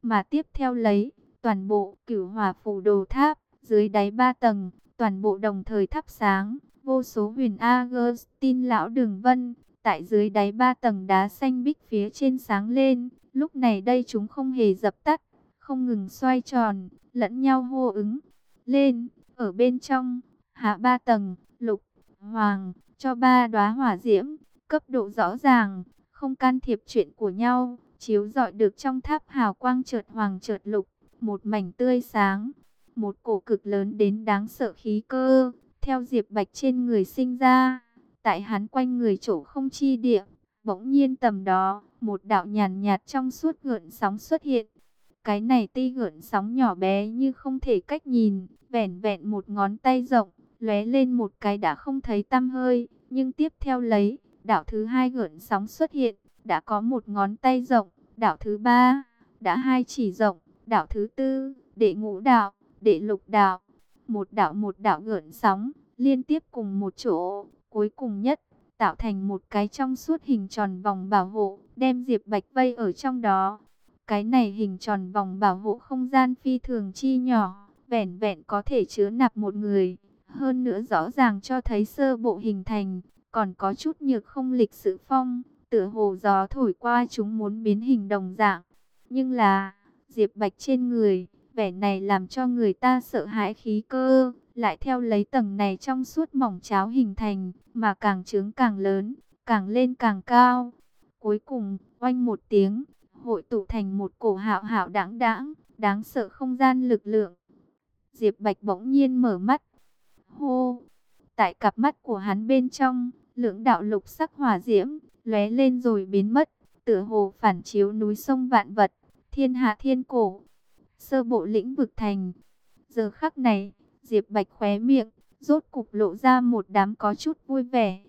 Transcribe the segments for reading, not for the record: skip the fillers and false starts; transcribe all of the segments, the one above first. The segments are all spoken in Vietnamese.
Mà tiếp theo lấy, toàn bộ Cửu Hỏa Phù Đồ Tháp, dưới đáy 3 tầng, toàn bộ đồng thời thắp sáng, vô số huyền Agustin lão đường vân, tại dưới đáy 3 tầng đá xanh bích phía trên sáng lên. Lúc này đây chúng không hề dập tắt, không ngừng xoay tròn, lẫn nhau hô ứng lên. Ở bên trong, hạ 3 tầng, lục, hoàng, cho 3 đóa hỏa diễm, cấp độ rõ ràng, không can thiệp chuyện của nhau, chiếu rọi được trong tháp hào quang chợt hoàng chợt lục, một mảnh tươi sáng. Một cổ cực lớn đến đáng sợ khí cơ, theo Diệp Bạch trên người sinh ra, tại hắn quanh người chỗ không chi địa. Bỗng nhiên tầm đó, một đạo nhàn nhạt trong suốt gợn sóng xuất hiện. Cái này ti gợn sóng nhỏ bé như không thể cách nhìn, vẻn vẹn một ngón tay rộng, lóe lên một cái đã không thấy tăm hơi. Nhưng tiếp theo lấy, đạo thứ hai gợn sóng xuất hiện, đã có một ngón tay rộng, đạo thứ ba, đã hai chỉ rộng, đạo thứ tư, đệ ngũ đạo, đệ lục đạo, một đạo gợn sóng, liên tiếp cùng một chỗ, cuối cùng nhất, tạo thành một cái trong suốt hình tròn vòng bảo hộ, đem Diệp Bạch vây ở trong đó. Cái này hình tròn vòng bảo hộ không gian phi thường chi nhỏ, vẻn vẹn có thể chứa nạp một người. Hơn nữa rõ ràng cho thấy sơ bộ hình thành, còn có chút nhược không lịch sự phong, tựa hồ gió thổi qua chúng muốn biến hình đồng dạng. Nhưng là, Diệp Bạch trên người, vẻ này làm cho người ta sợ hãi khí cơ, lại theo lấy tầng này trong suốt mỏng cháo hình thành, mà càng trướng càng lớn, càng lên càng cao. Cuối cùng, oanh một tiếng, hội tụ thành một cổ hạo hạo đãng đãng, đáng sợ không gian lực lượng. Diệp Bạch bỗng nhiên mở mắt. Hô! Tại cặp mắt của hắn bên trong, lưỡng đạo lục sắc hỏa diễm, lóe lên rồi biến mất, tựa hồ phản chiếu núi sông vạn vật, thiên hạ thiên cổ. Sơ bộ lĩnh vực thành. Giờ khắc này, Diệp Bạch khóe miệng, rốt cục lộ ra một đám có chút vui vẻ.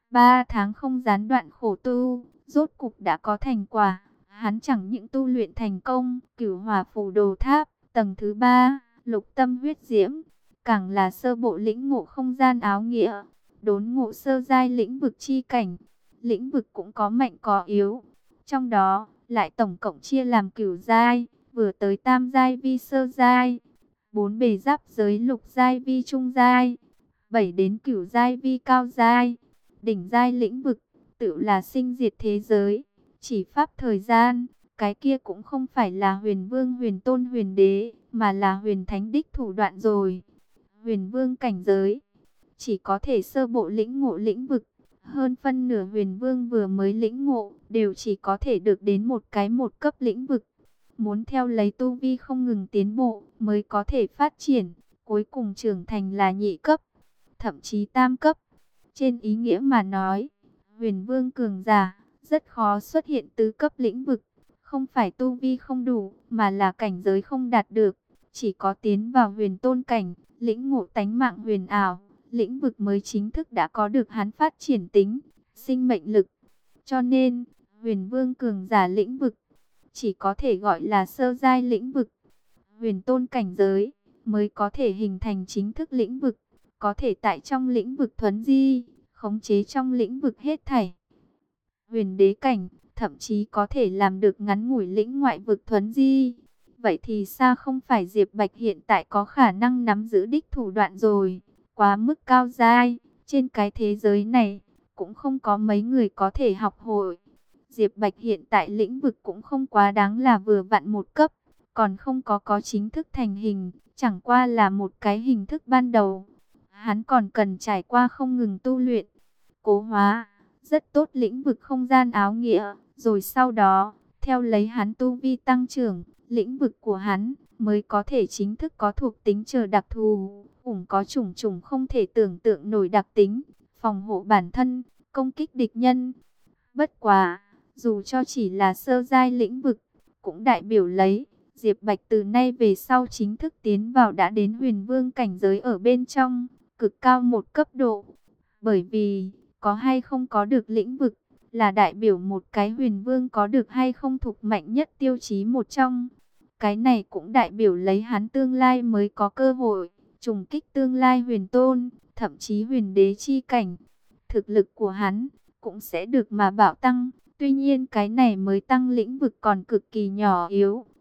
3 tháng không gián đoạn khổ tu, rốt cục đã có thành quả. Hắn chẳng những tu luyện thành công, Cửu Hỏa Phù Đồ Tháp, tầng thứ 3, lục tâm huyết diễm, càng là sơ bộ lĩnh ngộ không gian áo nghĩa, đốn ngộ sơ giai lĩnh vực chi cảnh. Lĩnh vực cũng có mạnh có yếu, trong đó lại tổng cộng chia làm cửu giai, vừa tới tam giai vi sơ giai, 4 bề giáp giới lục giai vi trung giai, 7 đến cửu giai vi cao giai. Đỉnh giai lĩnh vực, tự là sinh diệt thế giới, chỉ pháp thời gian, cái kia cũng không phải là huyền vương huyền tôn huyền đế, mà là huyền thánh đích thủ đoạn rồi. Huyền vương cảnh giới, chỉ có thể sơ bộ lĩnh ngộ lĩnh vực, hơn phân nửa huyền vương vừa mới lĩnh ngộ, đều chỉ có thể được đến một cái một cấp lĩnh vực. Muốn theo lấy tu vi không ngừng tiến bộ, mới có thể phát triển, cuối cùng trưởng thành là nhị cấp, thậm chí tam cấp. Trên ý nghĩa mà nói, huyền vương cường giả, rất khó xuất hiện tứ cấp lĩnh vực. Không phải tu vi không đủ, mà là cảnh giới không đạt được. Chỉ có tiến vào huyền tôn cảnh, lĩnh ngộ tánh mạng huyền ảo, lĩnh vực mới chính thức đã có được hắn phát triển tính, sinh mệnh lực. Cho nên, huyền vương cường giả lĩnh vực, chỉ có thể gọi là sơ giai lĩnh vực. Huyền tôn cảnh giới, mới có thể hình thành chính thức lĩnh vực, có thể tại trong lĩnh vực thuấn di, khống chế trong lĩnh vực hết thảy. Huyền đế cảnh, thậm chí có thể làm được ngắn ngủi lĩnh ngoại vực thuấn di. Vậy thì sao không phải Diệp Bạch hiện tại có khả năng nắm giữ đích thủ đoạn rồi, quá mức cao giai, trên cái thế giới này, cũng không có mấy người có thể học hội. Diệp Bạch hiện tại lĩnh vực cũng không quá đáng là vừa vặn một cấp, còn không có chính thức thành hình, chẳng qua là một cái hình thức ban đầu. Hắn còn cần trải qua không ngừng tu luyện, cố hóa, rất tốt lĩnh vực không gian áo nghĩa, rồi sau đó, theo lấy hắn tu vi tăng trưởng, lĩnh vực của hắn mới có thể chính thức có thuộc tính chờ đặc thù, có chủng chủng không thể tưởng tượng nổi đặc tính, phòng hộ bản thân, công kích địch nhân. Bất quá, dù cho chỉ là sơ giai lĩnh vực, cũng đại biểu lấy Diệp Bạch từ nay về sau chính thức tiến vào đã đến huyền vương cảnh giới ở bên trong, cực cao một cấp độ. Bởi vì, có hay không có được lĩnh vực, là đại biểu một cái huyền vương có được hay không thuộc mạnh nhất tiêu chí một trong. Cái này cũng đại biểu lấy hắn tương lai mới có cơ hội, trùng kích tương lai huyền tôn, thậm chí huyền đế chi cảnh. Thực lực của hắn, cũng sẽ được mà bảo tăng. Tuy nhiên cái này mới tăng lĩnh vực còn cực kỳ nhỏ yếu,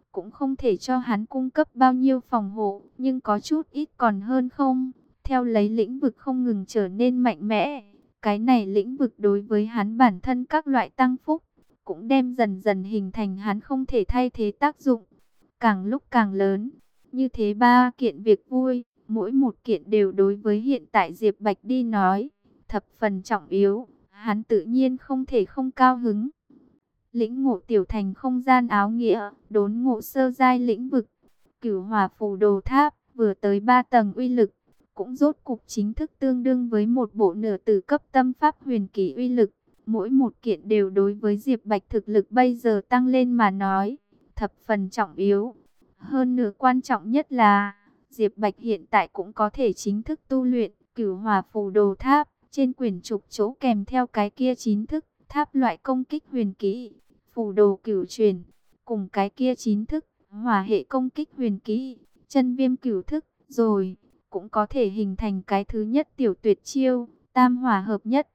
cũng không thể cho hắn cung cấp bao nhiêu phòng hộ, nhưng có chút ít còn hơn không. Theo lấy lĩnh vực không ngừng trở nên mạnh mẽ, cái này lĩnh vực đối với hắn bản thân các loại tăng phúc, cũng đem dần dần hình thành hắn không thể thay thế tác dụng, càng lúc càng lớn. Như thế ba kiện việc vui, mỗi một kiện đều đối với hiện tại Diệp Bạch đi nói, thập phần trọng yếu, hắn tự nhiên không thể không cao hứng. Lĩnh ngộ tiểu thành không gian áo nghĩa, đốn ngộ sơ giai lĩnh vực, Cửu Hỏa Phù Đồ Tháp, vừa tới 3 tầng uy lực, cũng rốt cục chính thức tương đương với một bộ nửa tử cấp tâm pháp huyền kỳ uy lực. Mỗi một kiện đều đối với Diệp Bạch thực lực bây giờ tăng lên mà nói, thập phần trọng yếu. Hơn nữa quan trọng nhất là, Diệp Bạch hiện tại cũng có thể chính thức tu luyện Cửu Hỏa Phù Đồ Tháp, trên quyển trục chỗ kèm theo cái kia 9 thức tháp loại công kích huyền kỹ, Phù Đồ Cửu Truyền, cùng cái kia 9 thức hỏa hệ công kích huyền kỹ, Chân Viêm Cửu Thức, rồi cũng có thể hình thành cái thứ nhất tiểu tuyệt chiêu, Tam Hỏa Hợp Nhất.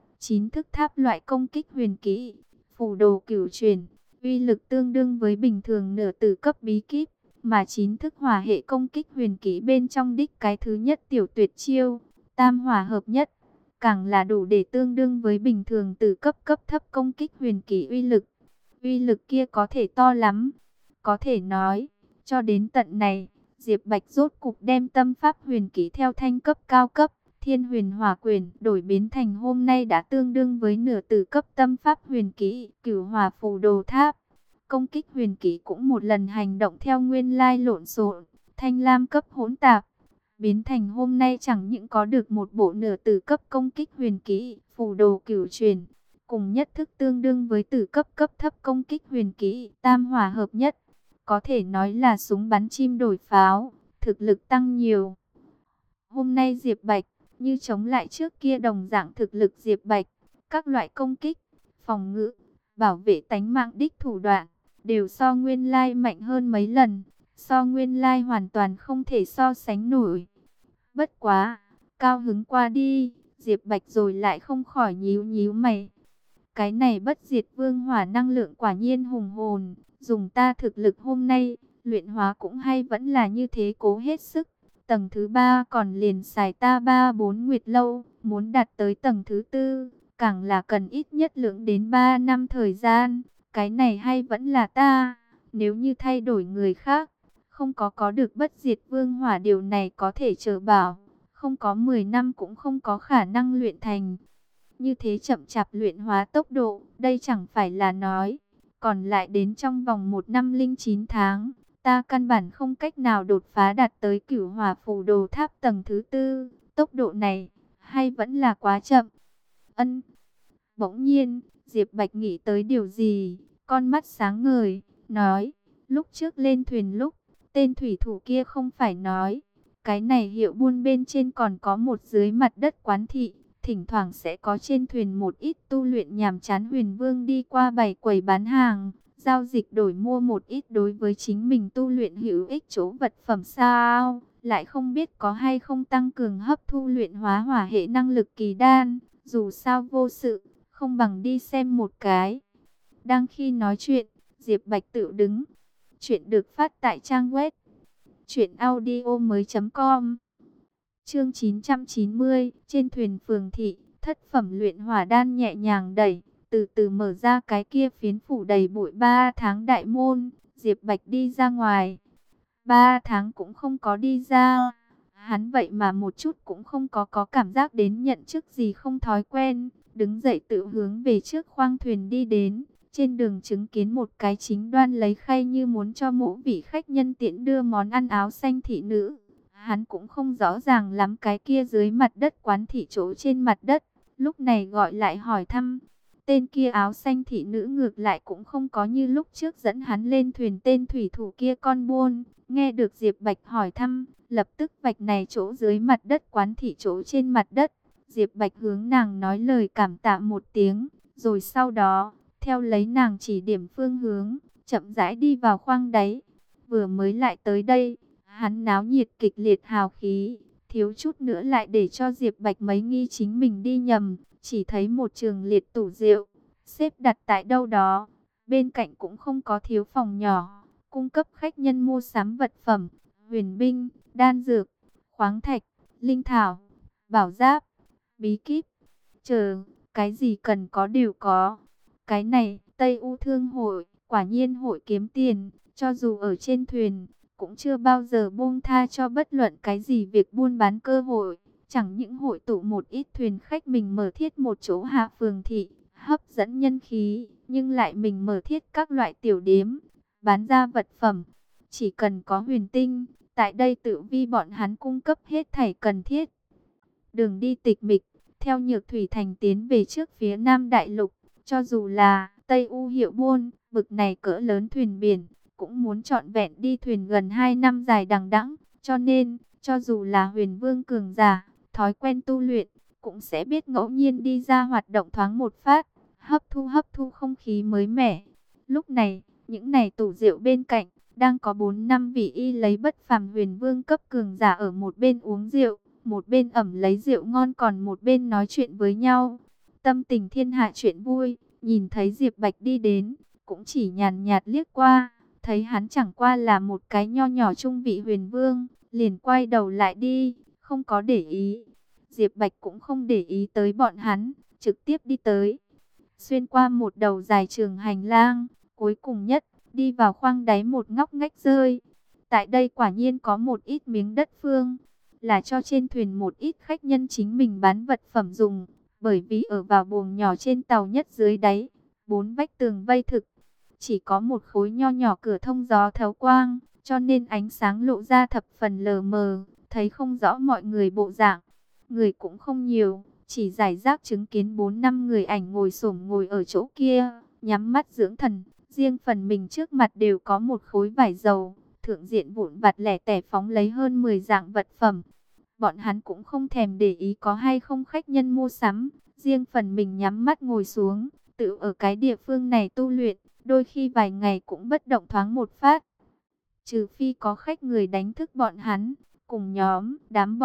9 thức tháp loại công kích huyền kỹ, Phù Đồ Cửu Truyền, uy lực tương đương với bình thường nửa tử cấp bí kíp, mà 9 thức hỏa hệ công kích huyền kỹ bên trong đích cái thứ nhất tiểu tuyệt chiêu, Tam Hỏa Hợp Nhất, càng là đủ để tương đương với bình thường từ cấp thấp công kích huyền kỹ uy lực. Uy lực kia có thể to lắm. Có thể nói, cho đến tận này, Diệp Bạch rốt cục đem tâm pháp huyền kỹ theo thanh cấp cao cấp, Thiên Huyền Hỏa Quyền đổi biến thành hôm nay đã tương đương với nửa tử cấp tâm pháp huyền kỹ, Cửu Hỏa Phù Đồ Tháp. Công kích huyền kỹ cũng một lần hành động theo nguyên lai lộn xộn, thanh lam cấp hỗn tạp, biến thành hôm nay chẳng những có được một bộ nửa tử cấp công kích huyền kỹ, Phù Đồ Cửu Truyền, cùng nhất thức tương đương với tử cấp thấp công kích huyền kỹ, Tam Hỏa Hợp Nhất. Có thể nói là súng bắn chim đổi pháo, thực lực tăng nhiều. Hôm nay Diệp Bạch, như chống lại trước kia đồng dạng thực lực Diệp Bạch, các loại công kích, phòng ngự, bảo vệ tánh mạng đích thủ đoạn, đều so nguyên lai mạnh hơn mấy lần, so nguyên lai hoàn toàn không thể so sánh nổi. Bất quá, cao hứng qua đi, Diệp Bạch rồi lại không khỏi nhíu nhíu mày. Cái này bất diệt vương hỏa năng lượng quả nhiên hùng hồn, dùng ta thực lực hôm nay, luyện hóa cũng hay vẫn là như thế cố hết sức. Tầng thứ 3 còn liền xài ta 3-4 nguyệt lâu, muốn đạt tới tầng thứ 4, càng là cần ít nhất lượng đến 3 năm thời gian. Cái này hay vẫn là ta, nếu như thay đổi người khác, không có được bất diệt vương hỏa điều này có thể chờ bảo, không có 10 năm cũng không có khả năng luyện thành. Như thế chậm chạp luyện hóa tốc độ, đây chẳng phải là nói, còn lại đến trong vòng 1 năm 09 tháng, ta căn bản không cách nào đột phá đạt tới Cửu Hỏa Phù Đồ Tháp tầng thứ 4, tốc độ này, hay vẫn là quá chậm. Ân. Bỗng nhiên, Diệp Bạch nghĩ tới điều gì, con mắt sáng ngời, nói, lúc trước lên thuyền lúc, tên thủy thủ kia không phải nói, cái này hiệu buôn bên trên còn có một dưới mặt đất quán thị, thỉnh thoảng sẽ có trên thuyền một ít tu luyện nhàm chán huyền vương đi qua bày quầy bán hàng, giao dịch đổi mua một ít đối với chính mình tu luyện hữu ích chỗ vật phẩm sao, lại không biết có hay không tăng cường hấp thu luyện hóa hỏa hệ năng lực kỳ đan, dù sao vô sự, không bằng đi xem một cái. Đang khi nói chuyện, Diệp Bạch tự đứng. Chuyện được phát tại trang web truyệnaudiomoi.com. Chương 990, trên thuyền phường thị, thất phẩm luyện hỏa đan nhẹ nhàng đẩy, từ từ mở ra cái kia phiến phủ đầy bụi 3 tháng đại môn, Diệp Bạch đi ra ngoài. 3 tháng cũng không có đi ra, hắn vậy mà một chút cũng không có cảm giác đến nhận chức gì không thói quen, đứng dậy tự hướng về trước khoang thuyền đi đến. Trên đường chứng kiến một cái chính đoan lấy khay như muốn cho mỗi vị khách nhân tiện đưa món ăn áo xanh thị nữ. Hắn cũng không rõ ràng lắm cái kia dưới mặt đất quán thị chỗ trên mặt đất. Lúc này gọi lại hỏi thăm. Tên kia áo xanh thị nữ ngược lại cũng không có như lúc trước dẫn hắn lên thuyền tên thủy thủ kia con buôn. Nghe được Diệp Bạch hỏi thăm, lập tức vạch này chỗ dưới mặt đất quán thị chỗ trên mặt đất. Diệp Bạch hướng nàng nói lời cảm tạ một tiếng, rồi sau đó, theo lấy nàng chỉ điểm phương hướng, chậm rãi đi vào khoang đáy. Vừa mới lại tới đây, hắn náo nhiệt kịch liệt hào khí, thiếu chút nữa lại để cho Diệp Bạch mấy nghi chính mình đi nhầm, chỉ thấy một trường liệt tủ rượu, xếp đặt tại đâu đó, bên cạnh cũng không có thiếu phòng nhỏ, cung cấp khách nhân mua sắm vật phẩm, huyền binh, đan dược, khoáng thạch, linh thảo, bảo giáp, bí kíp, chờ, cái gì cần có đều có. Cái này, Tây U Thương hội, quả nhiên hội kiếm tiền, cho dù ở trên thuyền, cũng chưa bao giờ buông tha cho bất luận cái gì việc buôn bán cơ hội. Chẳng những hội tụ một ít thuyền khách mình mở thiết một chỗ hạ phường thị, hấp dẫn nhân khí, nhưng lại mình mở thiết các loại tiểu điếm, bán ra vật phẩm. Chỉ cần có huyền tinh, tại đây Tử Vi bọn hắn cung cấp hết thảy cần thiết. Đường đi tịch mịch, theo Nhược Thủy Thành tiến về trước phía Nam Đại Lục, cho dù là Tây U Hiệu Buôn, bực này cỡ lớn thuyền biển, cũng muốn trọn vẹn đi thuyền gần 2 năm dài đằng đẵng, cho nên, cho dù là huyền vương cường giả, thói quen tu luyện, cũng sẽ biết ngẫu nhiên đi ra hoạt động thoáng một phát, hấp thu không khí mới mẻ. Lúc này, những này tủ rượu bên cạnh, đang có 4 năm vị y lấy bất phàm huyền vương cấp cường giả ở một bên uống rượu, một bên ẩm lấy rượu ngon còn một bên nói chuyện với nhau. Tâm tình thiên hạ chuyện vui, nhìn thấy Diệp Bạch đi đến, cũng chỉ nhàn nhạt liếc qua, thấy hắn chẳng qua là một cái nho nhỏ trung vị huyền vương, liền quay đầu lại đi, không có để ý. Diệp Bạch cũng không để ý tới bọn hắn, trực tiếp đi tới. Xuyên qua một đầu dài trường hành lang, cuối cùng nhất, đi vào khoang đáy một ngóc ngách rơi. Tại đây quả nhiên có một ít miếng đất phương, là cho trên thuyền một ít khách nhân chính mình bán vật phẩm dùng. Bởi vì ở vào buồng nhỏ trên tàu nhất dưới đáy, 4 vách tường vây thực, chỉ có một khối nho nhỏ cửa thông gió thấu quang, cho nên ánh sáng lộ ra thập phần lờ mờ, thấy không rõ mọi người bộ dạng. Người cũng không nhiều, chỉ rải rác chứng kiến 4 năm người ảnh ngồi xổm ngồi ở chỗ kia, nhắm mắt dưỡng thần. Riêng phần mình trước mặt đều có một khối vải dầu, thượng diện vụn vặt lẻ tẻ phóng lấy hơn 10 dạng vật phẩm. Bọn hắn cũng không thèm để ý có hay không khách nhân mua sắm, riêng phần mình nhắm mắt ngồi xuống, tự ở cái địa phương này tu luyện, đôi khi vài ngày cũng bất động thoáng một phát. Trừ phi có khách người đánh thức bọn hắn, cùng nhóm,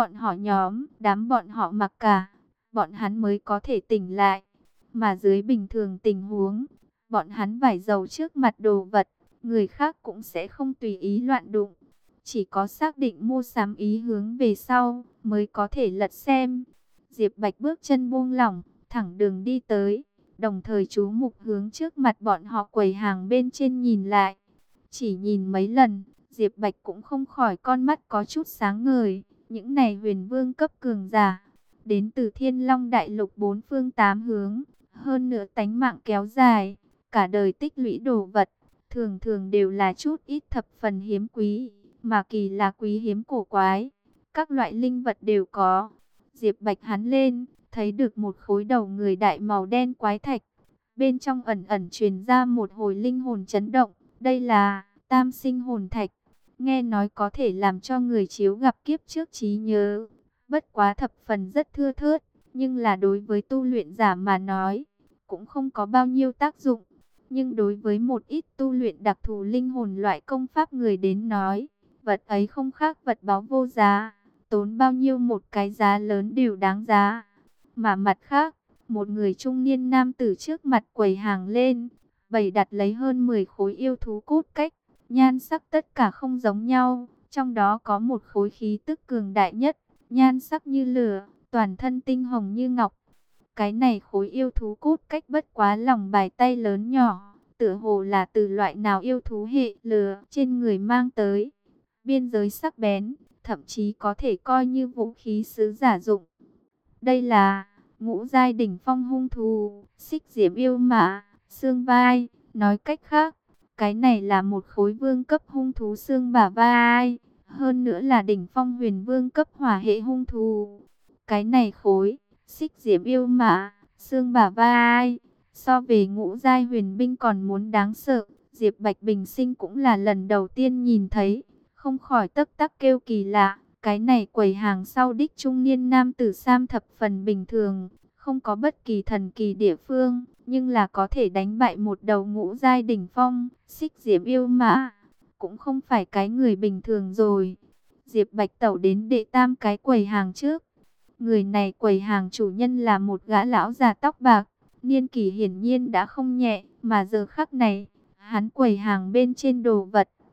đám bọn họ mặc cả, bọn hắn mới có thể tỉnh lại. Mà dưới bình thường tình huống, bọn hắn vải dầu trước mặt đồ vật, người khác cũng sẽ không tùy ý loạn đụng. Chỉ có xác định mua sắm ý hướng về sau, mới có thể lật xem. Diệp Bạch bước chân buông lỏng, thẳng đường đi tới, đồng thời chú mục hướng trước mặt bọn họ quầy hàng bên trên nhìn lại. Chỉ nhìn mấy lần, Diệp Bạch cũng không khỏi con mắt có chút sáng ngời. Những này huyền vương cấp cường giả, đến từ Thiên Long Đại Lục 4 phương 8 hướng, hơn nữa tánh mạng kéo dài, cả đời tích lũy đồ vật, thường thường đều là chút ít thập phần hiếm quý, mà kỳ là quý hiếm cổ quái, các loại linh vật đều có. Diệp Bạch hắn lên, thấy được một khối đầu người đại màu đen quái thạch, bên trong ẩn ẩn truyền ra một hồi linh hồn chấn động. Đây là Tam Sinh Hồn Thạch, nghe nói có thể làm cho người chiếu gặp kiếp trước trí nhớ, bất quá thập phần rất thưa thớt, nhưng là đối với tu luyện giả mà nói, cũng không có bao nhiêu tác dụng. Nhưng đối với một ít tu luyện đặc thù linh hồn loại công pháp người đến nói, vật ấy không khác vật báu vô giá, tốn bao nhiêu một cái giá lớn đều đáng giá. Mà mặt khác, một người trung niên nam tử trước mặt quầy hàng lên, bày đặt lấy hơn 10 khối yêu thú cốt cách, nhan sắc tất cả không giống nhau, trong đó có một khối khí tức cường đại nhất, nhan sắc như lửa, toàn thân tinh hồng như ngọc. Cái này khối yêu thú cốt cách bất quá lòng bài tay lớn nhỏ, tựa hồ là từ loại nào yêu thú hệ lửa trên người mang tới. Biên giới sắc bén, thậm chí có thể coi như vũ khí sứ giả dụng. Đây là ngũ giai đỉnh phong hung thú, xích diễm yêu mã, xương vai. Nói cách khác, cái này là một khối vương cấp hung thú xương bả vai, hơn nữa là đỉnh phong huyền vương cấp hỏa hệ hung thú. Cái này khối xích diễm yêu mã, xương bả vai, so về ngũ giai huyền binh còn muốn đáng sợ. Diệp Bạch bình sinh cũng là lần đầu tiên nhìn thấy, không khỏi tấc tắc kêu kỳ lạ. Cái này quầy hàng sau đích trung niên nam tử sam thập phần bình thường, không có bất kỳ thần kỳ địa phương, nhưng là có thể đánh bại một đầu ngũ giai đỉnh phong, xích diễm yêu mã, cũng không phải cái người bình thường rồi. Diệp Bạch tẩu đến đệ tam cái quầy hàng trước. Người này quầy hàng chủ nhân là một gã lão già tóc bạc, niên kỷ hiển nhiên đã không nhẹ, mà giờ khắc này, hắn quầy hàng bên trên đồ vật,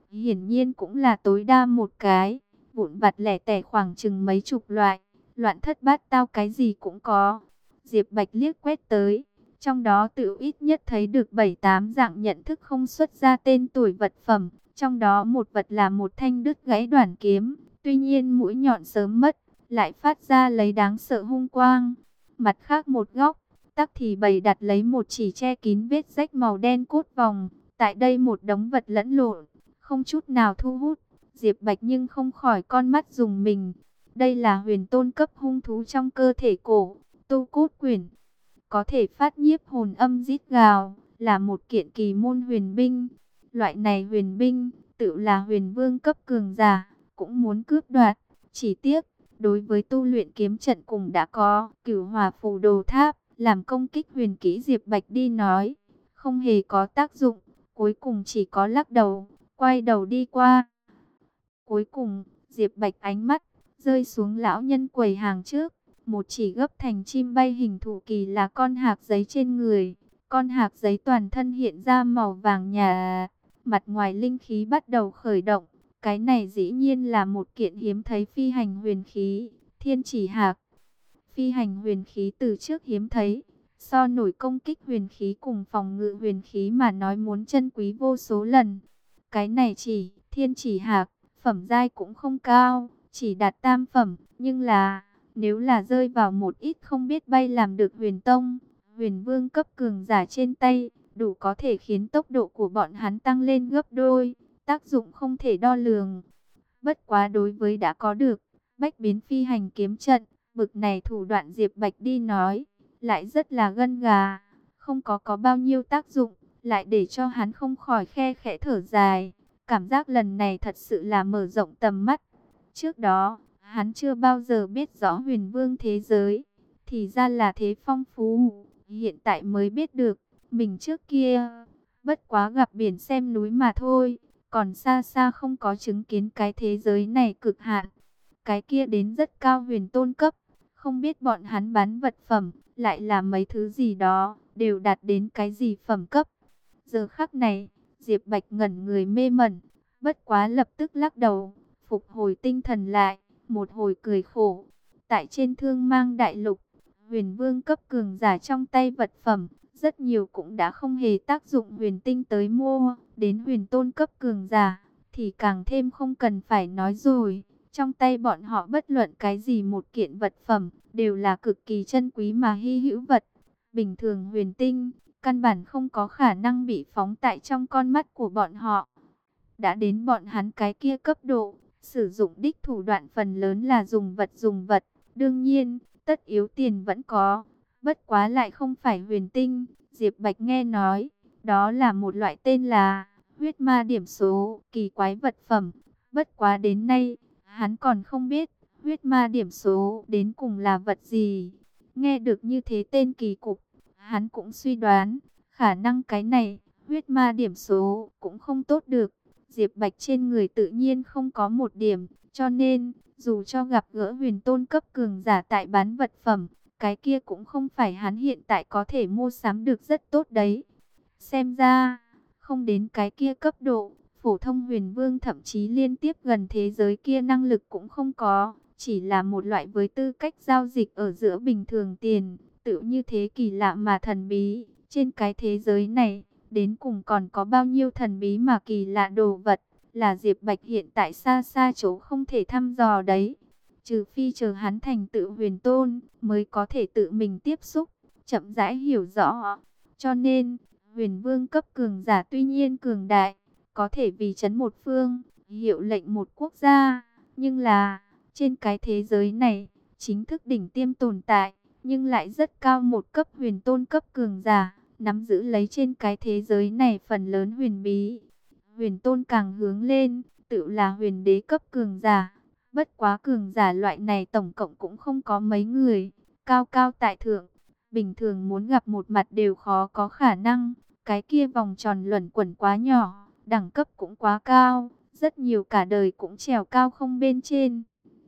hiển nhiên cũng là tối đa một cái, vụn vặt lẻ tẻ khoảng chừng mấy chục loại, loạn thất bát tao cái gì cũng có. Diệp Bạch liếc quét tới, trong đó tự ít nhất thấy được 7-8 dạng nhận thức không xuất ra tên tuổi vật phẩm, trong đó một vật là một thanh đứt gãy đoản kiếm, tuy nhiên mũi nhọn sớm mất, lại phát ra lấy đáng sợ hung quang. Mặt khác một góc, tắc thì bày đặt lấy một chỉ che kín vết rách màu đen cốt vòng, tại đây một đống vật lẫn lộn, không chút nào thu hút. Diệp Bạch nhưng không khỏi con mắt rùng mình. Đây là huyền tôn cấp hung thú trong cơ thể cổ, tu cốt quyển, có thể phát nhiếp hồn âm rít gào, là một kiện kỳ môn huyền binh. Loại này huyền binh, tự là huyền vương cấp cường giả, cũng muốn cướp đoạt. Chỉ tiếc, đối với tu luyện kiếm trận cùng đã có Cửu Hỏa Phù Đồ Tháp, làm công kích huyền kỹ Diệp Bạch đi nói, không hề có tác dụng, cuối cùng chỉ có lắc đầu, quay đầu đi qua. Cuối cùng, Diệp Bạch ánh mắt rơi xuống lão nhân quầy hàng trước, một chỉ gấp thành chim bay hình thù kỳ là con hạc giấy trên người. Con hạc giấy toàn thân hiện ra màu vàng nhà, mặt ngoài linh khí bắt đầu khởi động. Cái này dĩ nhiên là một kiện hiếm thấy phi hành huyền khí, thiên chỉ hạc. Phi hành huyền khí từ trước hiếm thấy, so nổi công kích huyền khí cùng phòng ngự huyền khí mà nói muốn chân quý vô số lần. Cái này chỉ, thiên chỉ hạc, phẩm giai cũng không cao, chỉ đạt tam phẩm, nhưng là, nếu là rơi vào một ít không biết bay làm được huyền tông, huyền vương cấp cường giả trên tay, đủ có thể khiến tốc độ của bọn hắn tăng lên gấp đôi, tác dụng không thể đo lường. Bất quá đối với đã có được bách biến phi hành kiếm trận, bực này thủ đoạn Diệp Bạch đi nói, lại rất là gân gà, không có bao nhiêu tác dụng, lại để cho hắn không khỏi khe khẽ thở dài. Cảm giác lần này thật sự là mở rộng tầm mắt. Trước đó, hắn chưa bao giờ biết rõ huyền vương thế giới, thì ra là thế phong phú, hiện tại mới biết được, mình trước kia, bất quá gặp biển xem núi mà thôi, còn xa xa không có chứng kiến cái thế giới này cực hạn. Cái kia đến rất cao huyền tôn cấp, không biết bọn hắn bán vật phẩm, lại là mấy thứ gì đó, đều đạt đến cái gì phẩm cấp. Giờ khắc này, Diệp Bạch ngẩn người mê mẩn, bất quá lập tức lắc đầu, phục hồi tinh thần lại, một hồi cười khổ. Tại trên Thương Mang Đại Lục, huyền vương cấp cường giả trong tay vật phẩm, rất nhiều cũng đã không hề tác dụng huyền tinh tới mua, đến huyền tôn cấp cường giả, thì càng thêm không cần phải nói rồi. Trong tay bọn họ bất luận cái gì một kiện vật phẩm, đều là cực kỳ chân quý mà hy hữu vật. Bình thường huyền tinh, căn bản không có khả năng bị phóng tại trong con mắt của bọn họ. Đã đến bọn hắn cái kia cấp độ, sử dụng đích thủ đoạn phần lớn là dùng vật. Đương nhiên, tất yếu tiền vẫn có, bất quá lại không phải huyền tinh. Diệp Bạch nghe nói, đó là một loại tên là huyết ma điểm số, kỳ quái vật phẩm. Bất quá đến nay, hắn còn không biết huyết ma điểm số đến cùng là vật gì. Nghe được như thế tên kỳ cục, hắn cũng suy đoán, khả năng cái này, huyết ma điểm số, cũng không tốt được. Diệp Bạch trên người tự nhiên không có một điểm, cho nên, dù cho gặp gỡ huyền tôn cấp cường giả tại bán vật phẩm, cái kia cũng không phải hắn hiện tại có thể mua sắm được rất tốt đấy. Xem ra, không đến cái kia cấp độ, phổ thông huyền vương thậm chí liên tiếp gần thế giới kia năng lực cũng không có, chỉ là một loại với tư cách giao dịch ở giữa bình thường tiền, tự như thế kỳ lạ mà thần bí. Trên cái thế giới này, đến cùng còn có bao nhiêu thần bí mà kỳ lạ đồ vật, là Diệp Bạch hiện tại xa xa chỗ không thể thăm dò đấy. Trừ phi chờ hắn thành tựu huyền tôn, mới có thể tự mình tiếp xúc, chậm rãi hiểu rõ. Cho nên, huyền vương cấp cường giả tuy nhiên cường đại, có thể vì trấn một phương, hiệu lệnh một quốc gia. Nhưng là, trên cái thế giới này, chính thức đỉnh tiêm tồn tại, nhưng lại rất cao một cấp huyền tôn cấp cường giả, nắm giữ lấy trên cái thế giới này phần lớn huyền bí. Huyền tôn càng hướng lên, tự là huyền đế cấp cường giả. Bất quá cường giả loại này tổng cộng cũng không có mấy người, cao cao tại thượng. Bình thường muốn gặp một mặt đều khó có khả năng, cái kia vòng tròn luẩn quẩn quá nhỏ, đẳng cấp cũng quá cao, rất nhiều cả đời cũng trèo cao không bên trên.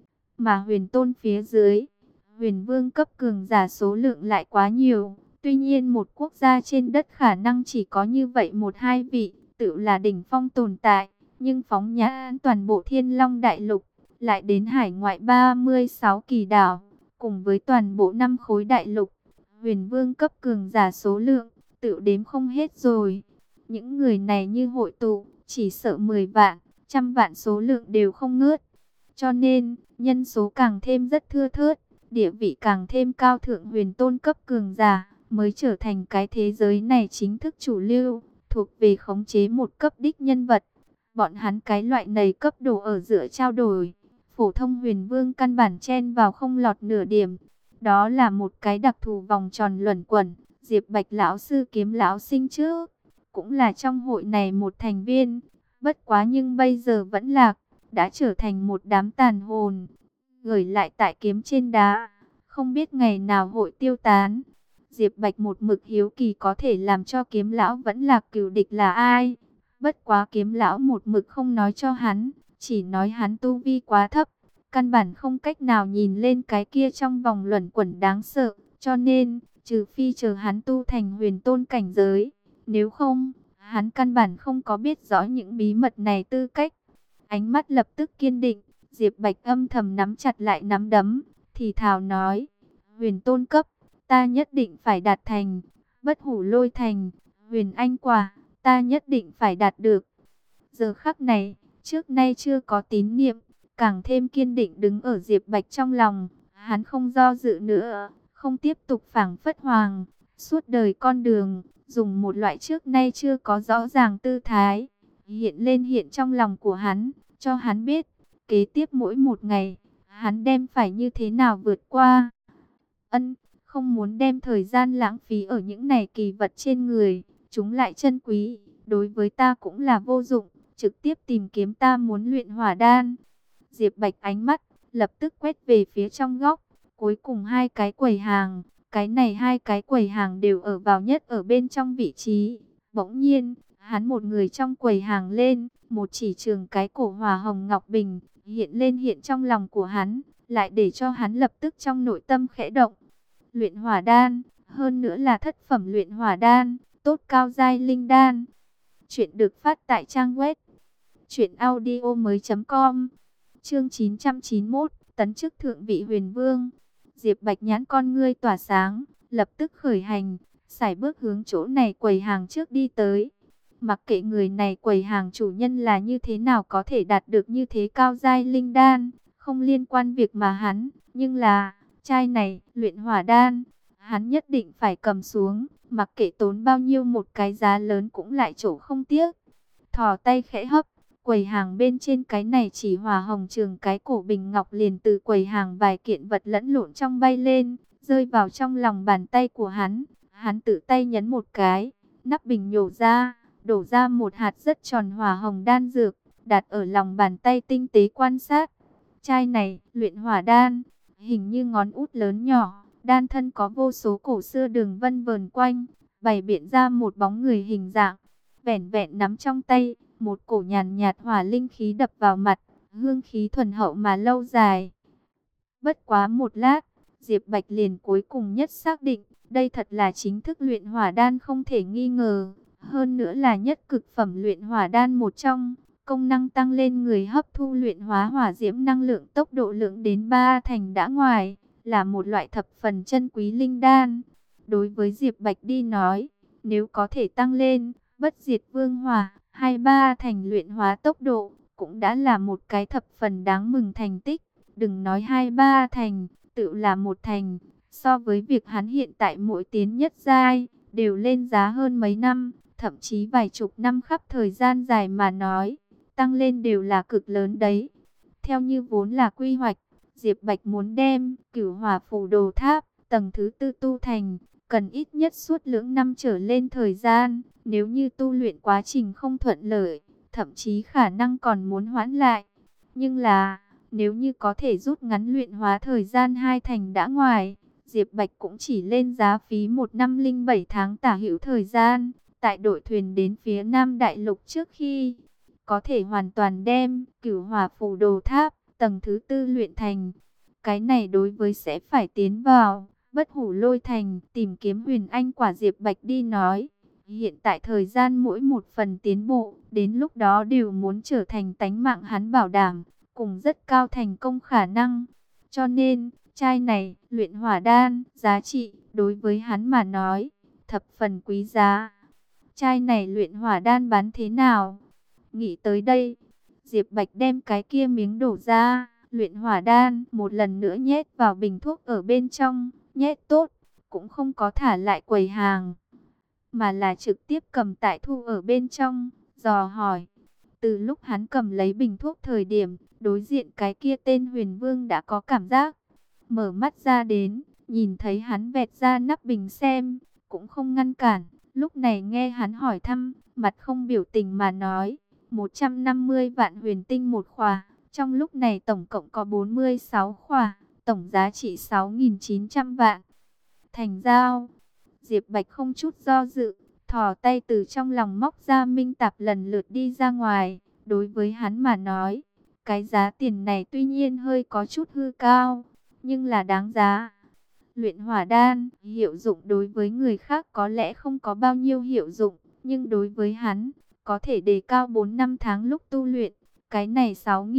Mà huyền tôn phía dưới, huyền vương cấp cường giả số lượng lại quá nhiều. Tuy nhiên một quốc gia trên đất khả năng chỉ có như vậy một hai vị, tự là đỉnh phong tồn tại. Nhưng phóng nhãn toàn bộ Thiên Long Đại Lục, lại đến hải ngoại 36 kỳ đảo, cùng với toàn bộ 5 khối đại lục, huyền vương cấp cường giả số lượng, tự đếm không hết rồi. Những người này như hội tụ, chỉ sợ 10 vạn, trăm vạn số lượng đều không ngớt. Cho nên, nhân số càng thêm rất thưa thớt, địa vị càng thêm cao thượng, huyền tôn cấp cường giả mới trở thành cái thế giới này chính thức chủ lưu, thuộc về khống chế một cấp đích nhân vật. Bọn hắn cái loại này cấp độ ở giữa trao đổi, phổ thông huyền vương căn bản chen vào không lọt nửa điểm. Đó là một cái đặc thù vòng tròn luẩn quẩn. Diệp Bạch lão sư Kiếm lão sinh trước cũng là trong hội này một thành viên, bất quá nhưng bây giờ vẫn lạc, đã trở thành một đám tàn hồn, gửi lại tại kiếm trên đá, không biết ngày nào hội tiêu tán. Diệp Bạch một mực hiếu kỳ có thể làm cho Kiếm lão vẫn lạc cừu địch là ai. Bất quá Kiếm lão một mực không nói cho hắn, chỉ nói hắn tu vi quá thấp, căn bản không cách nào nhìn lên cái kia trong vòng luẩn quẩn đáng sợ, cho nên trừ phi chờ hắn tu thành huyền tôn cảnh giới, nếu không, hắn căn bản không có biết rõ những bí mật này tư cách. Ánh mắt lập tức kiên định, Diệp Bạch âm thầm nắm chặt lại nắm đấm, thì thào nói, huyền tôn cấp, ta nhất định phải đạt thành, bất hủ lôi thành, huyền anh quả, ta nhất định phải đạt được. Giờ khắc này, trước nay chưa có tín niệm, càng thêm kiên định đứng ở Diệp Bạch trong lòng, hắn không do dự nữa, không tiếp tục phảng phất hoàng, suốt đời con đường, dùng một loại trước nay chưa có rõ ràng tư thái, hiện trong lòng của hắn, cho hắn biết, kế tiếp mỗi một ngày, hắn đem phải như thế nào vượt qua. Không muốn đem thời gian lãng phí ở những này kỳ vật trên người, chúng lại chân quý, đối với ta cũng là vô dụng, trực tiếp tìm kiếm ta muốn luyện hỏa đan. Diệp Bạch ánh mắt lập tức quét về phía trong góc, cuối cùng hai cái quầy hàng, cái này hai cái quầy hàng đều ở vào nhất ở bên trong vị trí. Bỗng nhiên, hắn một người trong quầy hàng lên, một chỉ trường cái cổ hỏa hồng ngọc bình hiện trong lòng của hắn, lại để cho hắn lập tức trong nội tâm khẽ động. Luyện hỏa đan, hơn nữa là thất phẩm luyện hỏa đan, tốt cao giai linh đan. Chuyện được phát tại trang web truyệnaudiomoi.com. Chương 991, tấn chức thượng vị huyền vương. Diệp Bạch nhãn con ngươi tỏa sáng, lập tức khởi hành, sải bước hướng chỗ này quầy hàng trước đi tới. Mặc kệ người này quầy hàng chủ nhân là như thế nào có thể đạt được như thế cao giai linh đan, không liên quan việc mà hắn, nhưng là chai này, luyện hỏa đan, hắn nhất định phải cầm xuống, mặc kệ tốn bao nhiêu một cái giá lớn cũng lại chỗ không tiếc. Thò tay khẽ hấp, quầy hàng bên trên cái này chỉ hỏa hồng trường cái cổ bình ngọc liền từ quầy hàng vài kiện vật lẫn lộn trong bay lên, rơi vào trong lòng bàn tay của hắn. Hắn tự tay nhấn một cái, nắp bình nhổ ra, đổ ra một hạt rất tròn hỏa hồng đan dược, đặt ở lòng bàn tay tinh tế quan sát. Chai này, luyện hỏa đan, hình như ngón út lớn nhỏ, đan thân có vô số cổ xưa đường vân vờn quanh, bày biện ra một bóng người hình dạng. Vẻn vẹn nắm trong tay, một cổ nhàn nhạt hỏa linh khí đập vào mặt, hương khí thuần hậu mà lâu dài. Bất quá một lát, Diệp Bạch liền cuối cùng nhất xác định, đây thật là chính thức luyện hỏa đan không thể nghi ngờ, hơn nữa là nhất cực phẩm luyện hỏa đan một trong. Công năng tăng lên người hấp thu luyện hóa hỏa diễm năng lượng tốc độ lượng đến 3 thành đã ngoài, là một loại thập phần chân quý linh đan. Đối với Diệp Bạch đi nói, nếu có thể tăng lên bất diệt vương hỏa 2-3 thành luyện hóa tốc độ, cũng đã là một cái thập phần đáng mừng thành tích. Đừng nói 2-3 thành, tự là một thành, so với việc hắn hiện tại mỗi tiến nhất giai, đều lên giá hơn mấy năm, thậm chí vài chục năm khắp thời gian dài mà nói, tăng lên đều là cực lớn đấy. Theo như vốn là quy hoạch, Diệp Bạch muốn đem Cửu Hỏa Phù Đồ Tháp tầng thứ 4 tu thành, cần ít nhất suốt lưỡng năm trở lên thời gian. Nếu như tu luyện quá trình không thuận lợi, thậm chí khả năng còn muốn hoãn lại. Nhưng là, nếu như có thể rút ngắn luyện hóa thời gian 2 thành đã ngoài, Diệp Bạch cũng chỉ lên giá phí 1 năm 07 tháng tả hữu thời gian, tại đội thuyền đến phía Nam Đại Lục trước khi có thể hoàn toàn đem Cửu Hỏa Phù Đồ Tháp tầng thứ 4 luyện thành. Cái này đối với sẽ phải tiến vào bất hủ lôi thành tìm kiếm huyền anh quả Diệp Bạch đi nói, Hiện tại thời gian mỗi một phần tiến bộ, đến lúc đó đều muốn trở thành tánh mạng hắn bảo đảm, cùng rất cao thành công khả năng. Cho nên, chai này, luyện hỏa đan, giá trị, đối với hắn mà nói, thập phần quý giá. Chai này luyện hỏa đan bán thế nào? Nghĩ tới đây, Diệp Bạch đem cái kia miếng đổ ra, luyện hỏa đan, một lần nữa nhét vào bình thuốc ở bên trong, nhét tốt, cũng không có thả lại quầy hàng, mà là trực tiếp cầm tại thu ở bên trong, dò hỏi. Từ lúc hắn cầm lấy bình thuốc thời điểm, đối diện cái kia tên Huyền Vương đã có cảm giác. Mở mắt ra đến, nhìn thấy hắn vẹt ra nắp bình xem, cũng không ngăn cản. Lúc này nghe hắn hỏi thăm, mặt không biểu tình mà nói, 150 vạn huyền tinh một khỏa. Trong lúc này tổng cộng có 46 khỏa, tổng giá trị 6.900 vạn. Thành giao. Diệp Bạch không chút do dự, thò tay từ trong lòng móc ra minh tạp lần lượt đi ra ngoài. Đối với hắn mà nói, cái giá tiền này tuy nhiên hơi có chút hư cao, nhưng là đáng giá. Luyện hỏa đan, hiệu dụng đối với người khác có lẽ không có bao nhiêu hiệu dụng, nhưng đối với hắn, có thể đề cao 4 năm tháng lúc tu luyện. Cái này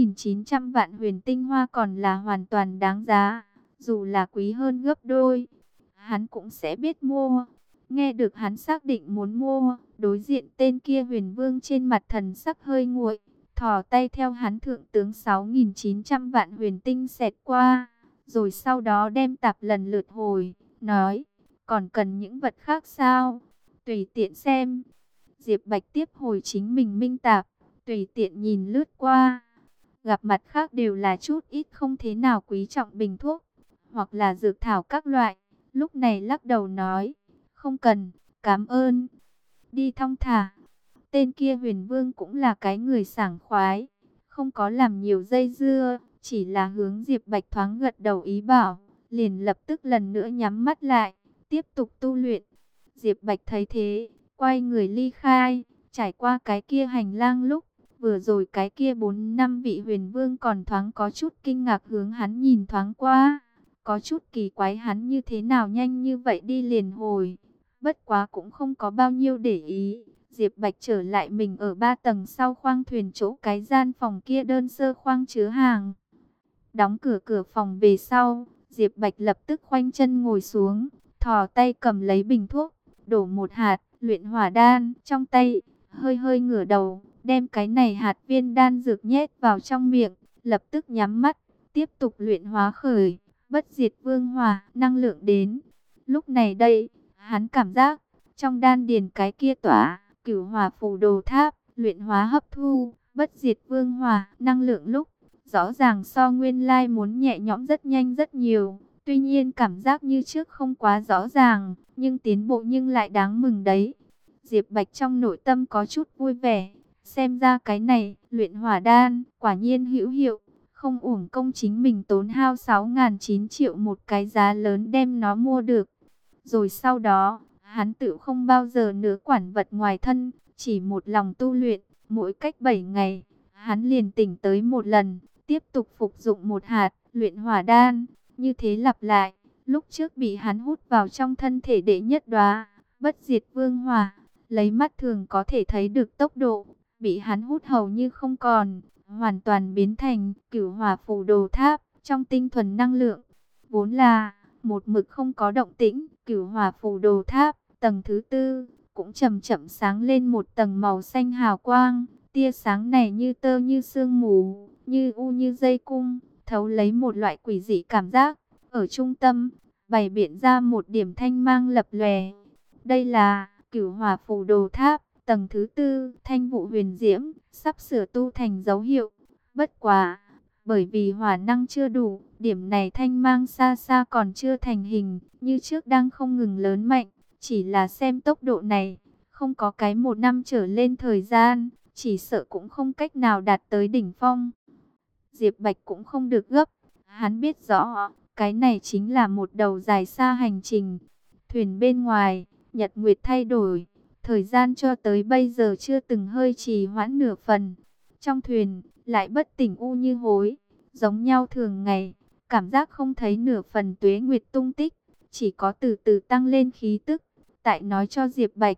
6.900 vạn huyền tinh hoa còn là hoàn toàn đáng giá, dù là quý hơn gấp đôi, hắn cũng sẽ biết mua. Nghe được hắn xác định muốn mua, đối diện tên kia Huyền Vương trên mặt thần sắc hơi nguội, thò tay theo hắn thượng tướng 6.900 vạn huyền tinh xẹt qua, rồi sau đó đem tạp lần lượt hồi, nói, còn cần những vật khác sao? Tùy tiện xem. Diệp Bạch tiếp hồi chính mình minh tạp, tùy tiện nhìn lướt qua. Gặp mặt khác đều là chút ít không thế nào quý trọng bình thuốc, hoặc là dược thảo các loại. Lúc này lắc đầu nói, không cần, cảm ơn. Đi thong thả. Tên kia Huyền Vương cũng là cái người sảng khoái, không có làm nhiều dây dưa, chỉ là hướng Diệp Bạch thoáng gật đầu ý bảo, liền lập tức lần nữa nhắm mắt lại, tiếp tục tu luyện. Diệp Bạch thấy thế, quay người ly khai, trải qua cái kia hành lang lúc, vừa rồi cái kia 4 năm vị Huyền Vương còn thoáng có chút kinh ngạc hướng hắn nhìn thoáng qua, có chút kỳ quái hắn như thế nào nhanh như vậy đi liền hồi, bất quá cũng không có bao nhiêu để ý. Diệp Bạch trở lại mình ở 3 tầng sau khoang thuyền chỗ cái gian phòng kia đơn sơ khoang chứa hàng. Đóng cửa cửa phòng về sau, Diệp Bạch lập tức khoanh chân ngồi xuống, thò tay cầm lấy bình thuốc, đổ một hạt, luyện hỏa đan trong tay, hơi hơi ngửa đầu, đem cái này hạt viên đan dược nhét vào trong miệng, lập tức nhắm mắt, tiếp tục luyện hóa khởi, bất diệt vương hỏa, năng lượng đến. Lúc này đây, hắn cảm giác, trong đan điền cái kia tỏa, Cửu Hỏa Phù Đồ Tháp, luyện hóa hấp thu, bất diệt vương hỏa, năng lượng lúc, rõ ràng so nguyên lai muốn nhẹ nhõm rất nhanh rất nhiều. Tuy nhiên cảm giác như trước không quá rõ ràng, nhưng tiến bộ nhưng lại đáng mừng đấy. Diệp Bạch trong nội tâm có chút vui vẻ, xem ra cái này, luyện hỏa đan, quả nhiên hữu hiệu, không uổng công chính mình tốn hao 6.900 triệu một cái giá lớn đem nó mua được. Rồi sau đó, hắn tự không bao giờ nữa quản vật ngoài thân, chỉ một lòng tu luyện, mỗi cách 7 ngày, hắn liền tỉnh tới một lần, tiếp tục phục dụng một hạt, luyện hỏa đan, như thế lặp lại. Lúc trước bị hắn hút vào trong thân thể đệ nhất đóa bất diệt vương hỏa, lấy mắt thường có thể thấy được tốc độ, bị hắn hút hầu như không còn, hoàn toàn biến thành Cửu Hỏa Phù Đồ Tháp, trong tinh thuần năng lượng. Vốn là một mực không có động tĩnh, Cửu Hỏa Phù Đồ Tháp, tầng thứ 4, cũng chậm chậm sáng lên một tầng màu xanh hào quang. Tia sáng này như tơ như sương mù, như u như dây cung, thấu lấy một loại quỷ dị cảm giác. Ở trung tâm, bày biện ra một điểm thanh mang lập lòe. Đây là Cửu Hỏa Phù Đồ Tháp, tầng thứ 4, thanh vụ huyền diễm, sắp sửa tu thành dấu hiệu. Bất quá, bởi vì hỏa năng chưa đủ, điểm này thanh mang xa xa còn chưa thành hình, như trước đang không ngừng lớn mạnh. Chỉ là xem tốc độ này, không có cái 1 năm trở lên thời gian, chỉ sợ cũng không cách nào đạt tới đỉnh phong. Diệp Bạch cũng không được gấp, hắn biết rõ, cái này chính là một đầu dài xa hành trình. Thuyền bên ngoài, nhật nguyệt thay đổi, thời gian cho tới bây giờ chưa từng hơi trì hoãn nửa phần. Trong thuyền, lại bất tỉnh u như hối, giống nhau thường ngày, cảm giác không thấy nửa phần tuế nguyệt tung tích, chỉ có từ từ tăng lên khí tức. Tại nói cho Diệp Bạch,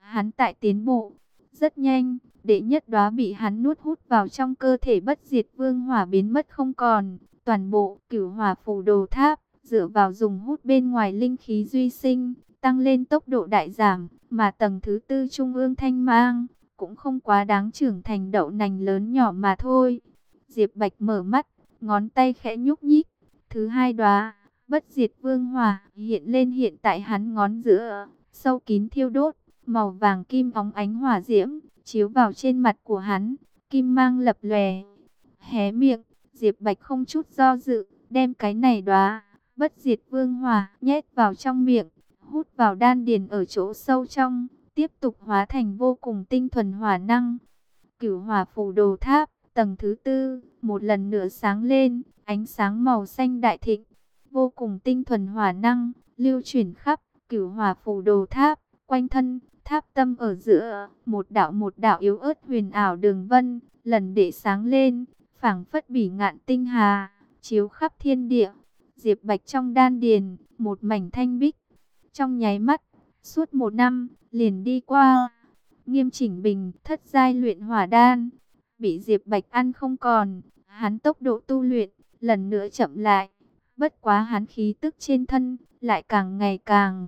Hắn tại tiến bộ rất nhanh, đệ nhất đóa bị hắn nuốt hút vào trong cơ thể bất diệt vương hỏa biến mất không còn. Toàn bộ Cửu Hỏa Phù Đồ Tháp dựa vào dùng hút bên ngoài linh khí duy sinh, tăng lên tốc độ đại giảm, mà tầng thứ tư trung ương thanh mang cũng không quá đáng, trưởng thành đậu nành lớn nhỏ mà thôi. Diệp Bạch mở mắt, ngón tay khẽ nhúc nhích, thứ hai đóa bất diệt vương hỏa hiện lên hiện tại hắn ngón giữa, sâu kín thiêu đốt, màu vàng kim óng ánh hỏa diễm chiếu vào trên mặt của hắn, kim mang lập lòe. Hé miệng, Diệp Bạch không chút do dự, đem cái này đóa bất diệt vương hỏa nhét vào trong miệng, hút vào đan điền ở chỗ sâu trong, tiếp tục hóa thành vô cùng tinh thuần hỏa năng. Cửu Hỏa Phù Đồ Tháp tầng thứ tư một lần nữa sáng lên, ánh sáng màu xanh đại thịnh, vô cùng tinh thuần hỏa năng lưu chuyển khắp Cửu Hỏa Phù Đồ Tháp. Quanh thân tháp tâm ở giữa, một đạo yếu ớt huyền ảo đường vân lần để sáng lên, phảng phất bỉ ngạn tinh hà, chiếu khắp thiên địa. Diệp Bạch trong đan điền một mảnh thanh bích, trong nháy mắt suốt một năm liền đi qua. Nghiêm Chỉnh Bình thất giai luyện hỏa đan bị Diệp Bạch ăn không còn, hắn tốc độ tu luyện lần nữa chậm lại, bất quá hắn khí tức trên thân lại càng ngày càng